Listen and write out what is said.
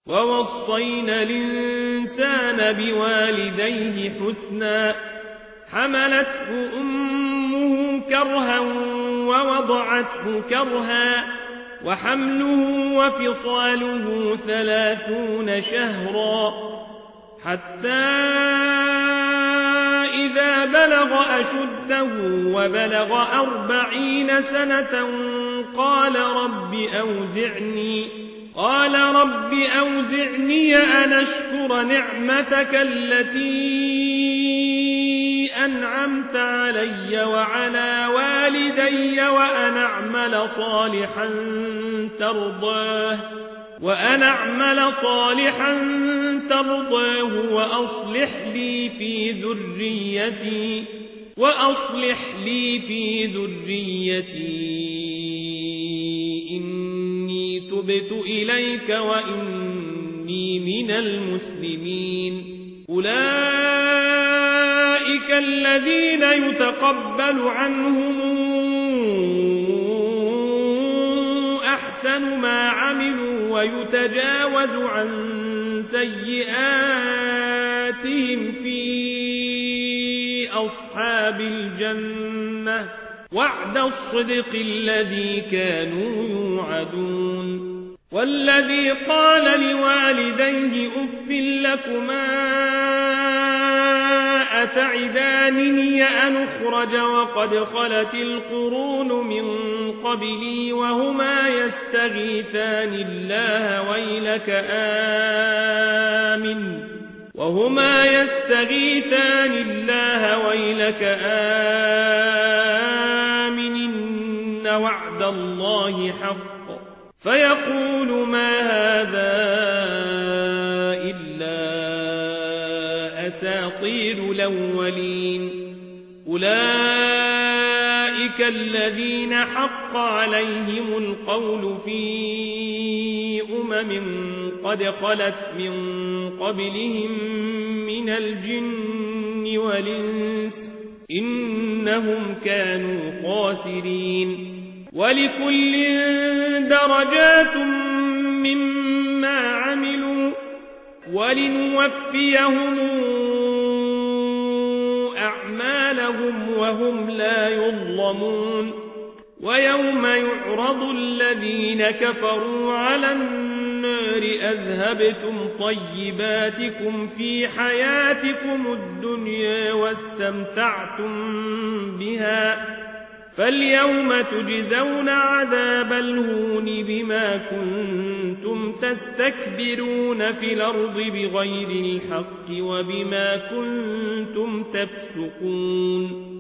ووصينا الإنسان بوالديه حسنا حملته أمه كرها ووضعته كرها وحمله وفصاله 30 شهرا حتى إذا بلغ أشده وبلغ 40 سنة قال رب أوزعني أن أشكر نعمتك التي أنعمت علي وعلى والدي وأن أعمل صالحا ترضاه وأصلح لي في ذريتي إني تبت إليك وإني من المسلمين أولئك الذين يتقبل عنهم أحسن ما عملوا ويتجاوز عن سيئاتهم في أصحاب الجنة وعد الصدق الذي كانوا يوعدون والذي قال لوالديه أف لكما أتعدانني أن أخرج وقد خلت القرون من قبلي وهما يستغيثان الله ويلك آمن إن وعد الله حق فيقول ما هذا إلا أساطير الأولين أولئك الذين حق عليهم القول في قد خلت من قبلهم من الجن والإنس إنهم كانوا خاسرين ولكل درجات مما عملوا ولنوفيهم أعمالهم وهم لا يظلمون ويوم يعرض الذين كفروا على النار أذهبتم طيباتكم في حياتكم الدنيا واستمتعتم بها فاليوم تجزون عذاب الهون بما كنتم تستكبرون في الأرض بغير الحق وبما كنتم تفسقون